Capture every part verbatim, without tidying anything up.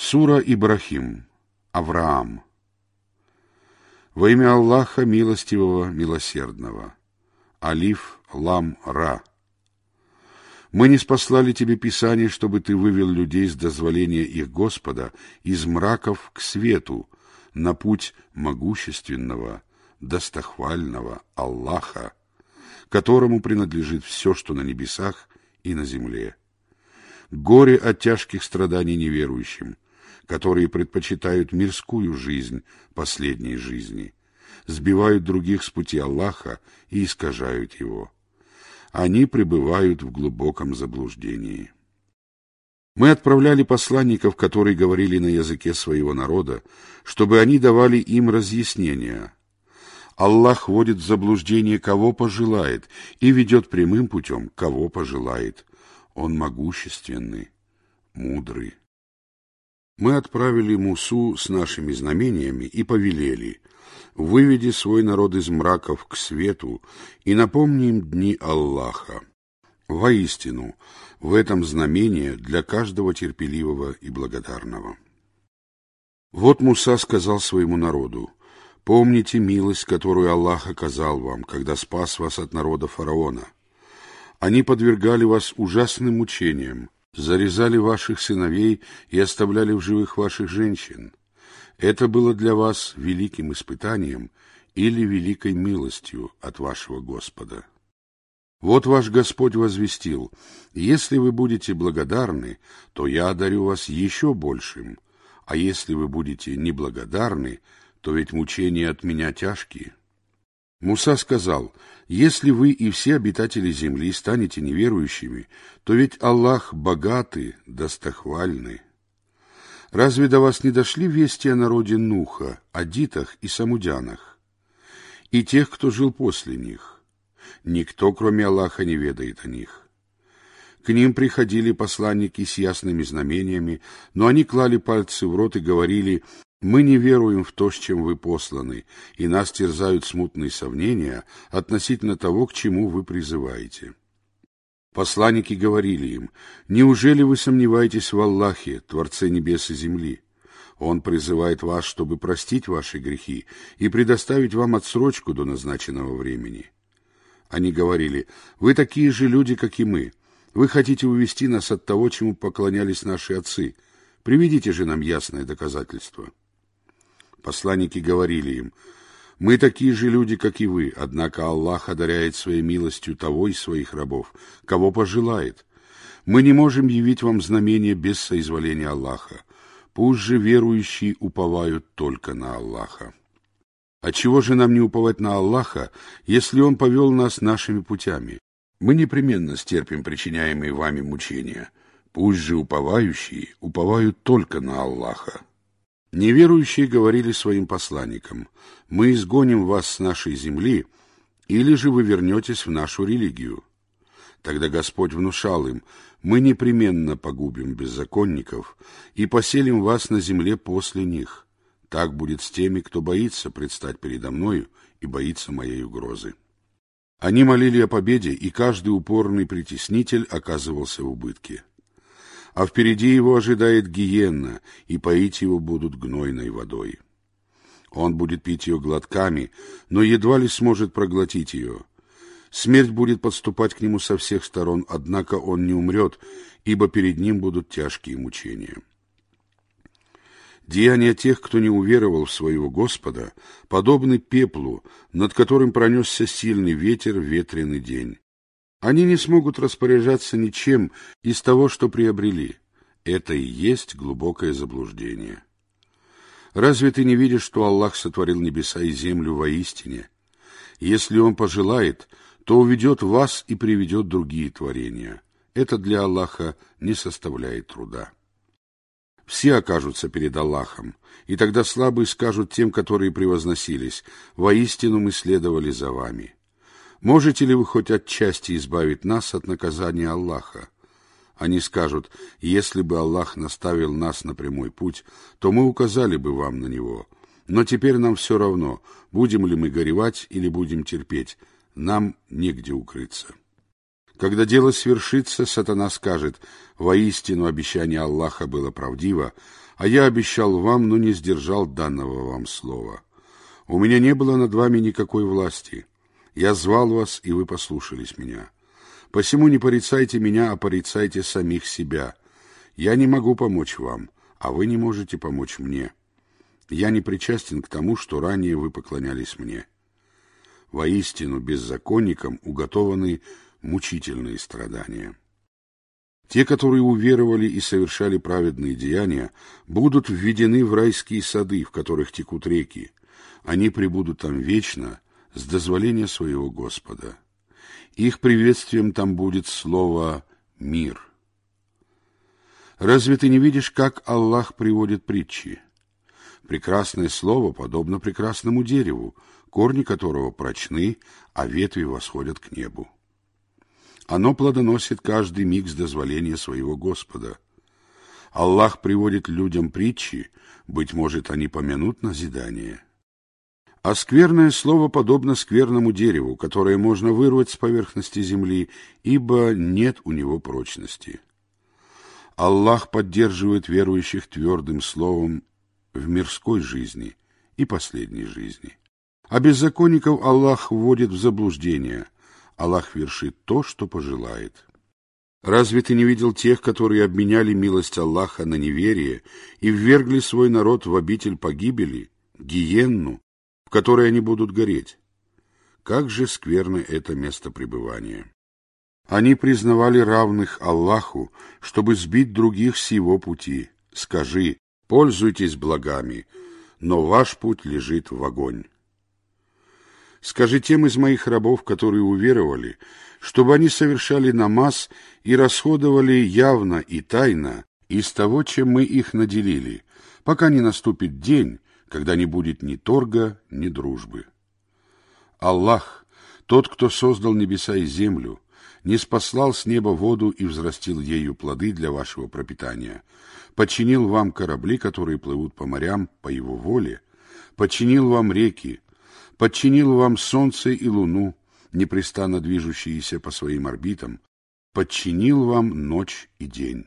Сура Ибрахим. Авраам. Во имя Аллаха Милостивого, Милосердного. Алиф, Лам, Ра. Мы ниспослали тебе Писание, чтобы ты вывел людей с дозволения их Господа из мраков к свету, на путь могущественного, достохвального Аллаха, которому принадлежит все, что на небесах и на земле. Горе от тяжких страданий неверующим, которые предпочитают мирскую жизнь последней жизни, сбивают других с пути Аллаха и искажают его. Они пребывают в глубоком заблуждении. Мы отправляли посланников, которые говорили на языке своего народа, чтобы они давали им разъяснения. Аллах вводит в заблуждение, кого пожелает, и ведет прямым путем, кого пожелает. Он могущественный, мудрый. Мы отправили Мусу с нашими знамениями и повелели: выведи свой народ из мраков к свету и напомни им дни Аллаха. Воистину, в этом знамение для каждого терпеливого и благодарного. Вот Муса сказал своему народу: помните милость, которую Аллах оказал вам, когда спас вас от народа фараона. Они подвергали вас ужасным мучениям, зарезали ваших сыновей и оставляли в живых ваших женщин. Это было для вас великим испытанием или великой милостью от вашего Господа. Вот ваш Господь возвестил: если вы будете благодарны, то я одарю вас еще большим, а если вы будете неблагодарны, то ведь мучения от меня тяжкие. Муса сказал: если вы и все обитатели земли станете неверующими, то ведь Аллах богатый, достохвальный. Разве до вас не дошли вести о народе Нуха, адитах и самудянах, и тех, кто жил после них? Никто, кроме Аллаха, не ведает о них. К ним приходили посланники с ясными знамениями, но они клали пальцы в рот и говорили: мы не веруем в то, с чем вы посланы, и нас терзают смутные сомнения относительно того, к чему вы призываете. Посланники говорили им: неужели вы сомневаетесь в Аллахе, Творце небес и земли? Он призывает вас, чтобы простить ваши грехи и предоставить вам отсрочку до назначенного времени. Они говорили: вы такие же люди, как и мы. Вы хотите увести нас от того, чему поклонялись наши отцы. Приведите же нам ясное доказательство. Посланники говорили им: мы такие же люди, как и вы, однако Аллах одаряет своей милостью того из своих рабов, кого пожелает. Мы не можем явить вам знамения без соизволения Аллаха. Пусть же верующие уповают только на Аллаха. Отчего же нам не уповать на Аллаха, если Он повел нас нашими путями? Мы непременно стерпим причиняемые вами мучения. Пусть же уповающие уповают только на Аллаха. Неверующие говорили своим посланникам: мы изгоним вас с нашей земли, или же вы вернетесь в нашу религию. Тогда Господь внушал им: мы непременно погубим беззаконников и поселим вас на земле после них. Так будет с теми, кто боится предстать передо мною и боится моей угрозы. Они молили о победе, и каждый упорный притеснитель оказывался в убытке. А впереди его ожидает гиенна, и поить его будут гнойной водой. Он будет пить ее глотками, но едва ли сможет проглотить ее. Смерть будет подступать к нему со всех сторон, однако он не умрет, ибо перед ним будут тяжкие мучения. Деяния тех, кто не уверовал в своего Господа, подобны пеплу, над которым пронесся сильный ветер в ветреный день. Они не смогут распоряжаться ничем из того, что приобрели. Это и есть глубокое заблуждение. Разве ты не видишь, что Аллах сотворил небеса и землю воистине? Если Он пожелает, то уведет вас и приведет другие творения. Это для Аллаха не составляет труда. Все окажутся перед Аллахом, и тогда слабые скажут тем, которые превозносились: воистину мы следовали за вами. Можете ли вы хоть отчасти избавить нас от наказания Аллаха? Они скажут: если бы Аллах наставил нас на прямой путь, то мы указали бы вам на него. Но теперь нам все равно, будем ли мы горевать или будем терпеть, нам негде укрыться. Когда дело свершится, сатана скажет: «Воистину обещание Аллаха было правдиво, а я обещал вам, но не сдержал данного вам слова. У меня не было над вами никакой власти. Я звал вас, и вы послушались меня. Посему не порицайте меня, а порицайте самих себя. Я не могу помочь вам, а вы не можете помочь мне. Я не причастен к тому, что ранее вы поклонялись мне. Воистину беззаконникам уготованы мучительные страдания. Те, которые уверовали и совершали праведные деяния, будут введены в райские сады, в которых текут реки. Они пребудут там вечно, с дозволения своего Господа. Их приветствием там будет слово «мир». Разве ты не видишь, как Аллах приводит притчи? Прекрасное слово подобно прекрасному дереву, корни которого прочны, а ветви восходят к небу. Оно плодоносит каждый миг с дозволения своего Господа. Аллах приводит людям притчи, быть может, они помянут назидание. А скверное слово подобно скверному дереву, которое можно вырвать с поверхности земли, ибо нет у него прочности. Аллах поддерживает верующих твердым словом в мирской жизни и последней жизни. А беззаконников Аллах вводит в заблуждение. Аллах вершит то, что пожелает. Разве ты не видел тех, которые обменяли милость Аллаха на неверие и ввергли свой народ в обитель погибели, гиенну, в которой они будут гореть? Как же скверно это место пребывания! Они признавали равных Аллаху, чтобы сбить других с его пути. Скажи: пользуйтесь благами, но ваш путь лежит в огонь. Скажи тем из моих рабов, которые уверовали, чтобы они совершали намаз и расходовали явно и тайно из того, чем мы их наделили, пока не наступит день, когда не будет ни торга, ни дружбы. Аллах, тот, кто создал небеса и землю, не спаслал с неба воду и взрастил ею плоды для вашего пропитания, подчинил вам корабли, которые плывут по морям по его воле, подчинил вам реки, подчинил вам солнце и луну, непрестанно движущиеся по своим орбитам, подчинил вам ночь и день.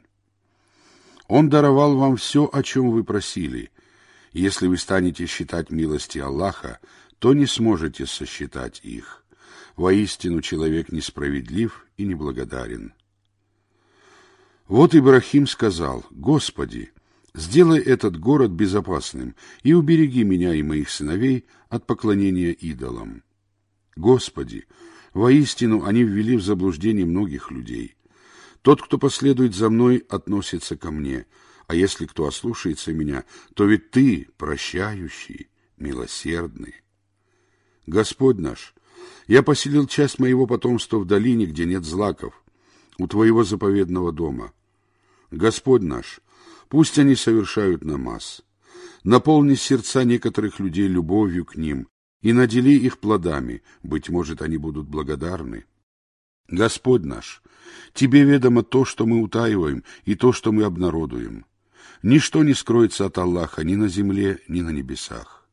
Он даровал вам все, о чем вы просили. Если вы станете считать милости Аллаха, то не сможете сосчитать их. Воистину человек несправедлив и неблагодарен. Вот Ибрахим сказал: «Господи, сделай этот город безопасным и убереги меня и моих сыновей от поклонения идолам». Господи, воистину они ввели в заблуждение многих людей. Тот, кто последует за мной, относится ко мне, а если кто ослушается меня, то ведь Ты прощающий, милосердный. Господь наш, я поселил часть моего потомства в долине, где нет злаков, у Твоего заповедного дома. Господь наш, пусть они совершают намаз. Наполни сердца некоторых людей любовью к ним и надели их плодами, быть может, они будут благодарны. Господь наш, Тебе ведомо то, что мы утаиваем, и то, что мы обнародуем. Ничто не скроется от Аллаха ни на земле, ни на небесах.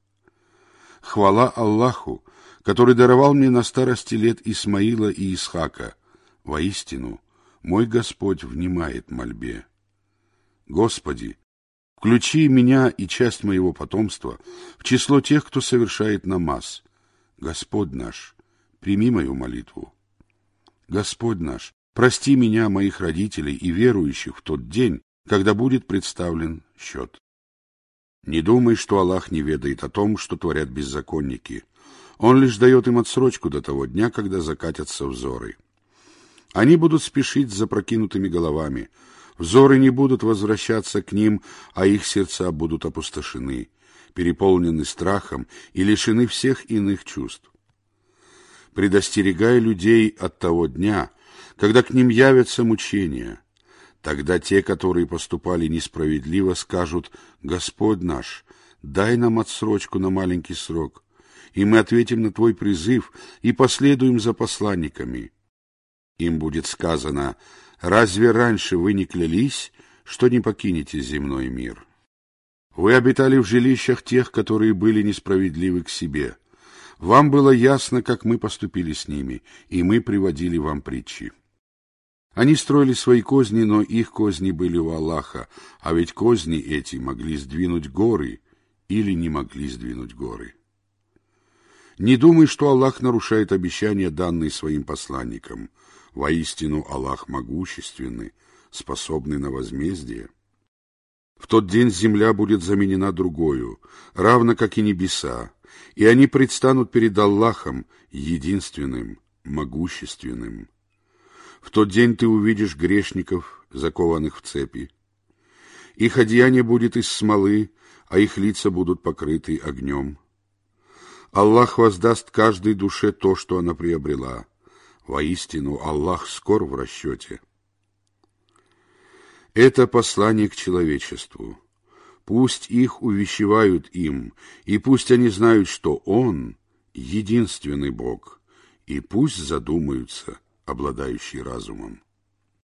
Хвала Аллаху, который даровал мне на старости лет Исмаила и Исхака. Воистину, мой Господь внимает мольбе. Господи, включи меня и часть моего потомства в число тех, кто совершает намаз. Господь наш, прими мою молитву. Господь наш, прости меня, моих родителей и верующих в тот день, когда будет представлен счет. Не думай, что Аллах не ведает о том, что творят беззаконники. Он лишь дает им отсрочку до того дня, когда закатятся взоры. Они будут спешить с запрокинутыми головами. Взоры не будут возвращаться к ним, а их сердца будут опустошены, переполнены страхом и лишены всех иных чувств. Предостерегай людей от того дня, когда к ним явятся мучения. Тогда те, которые поступали несправедливо, скажут: «Господь наш, дай нам отсрочку на маленький срок, и мы ответим на Твой призыв и последуем за посланниками». Им будет сказано: «Разве раньше вы не клялись, что не покинете земной мир? Вы обитали в жилищах тех, которые были несправедливы к себе. Вам было ясно, как мы поступили с ними, и мы приводили вам притчи. Они строили свои козни, но их козни были у Аллаха, а ведь козни эти могли сдвинуть горы или не могли сдвинуть горы. Не думай, что Аллах нарушает обещания, данные своим посланникам. Воистину Аллах могущественный, способный на возмездие. В тот день земля будет заменена другою, равно как и небеса, и они предстанут перед Аллахом, единственным, могущественным. В тот день ты увидишь грешников, закованных в цепи. Их одеяние будет из смолы, а их лица будут покрыты огнем. Аллах воздаст каждой душе то, что она приобрела. Воистину, Аллах скор в расчете. Это послание к человечеству. Пусть их увещевают им, и пусть они знают, что Он — единственный Бог, и пусть задумаются, обладающие разумом.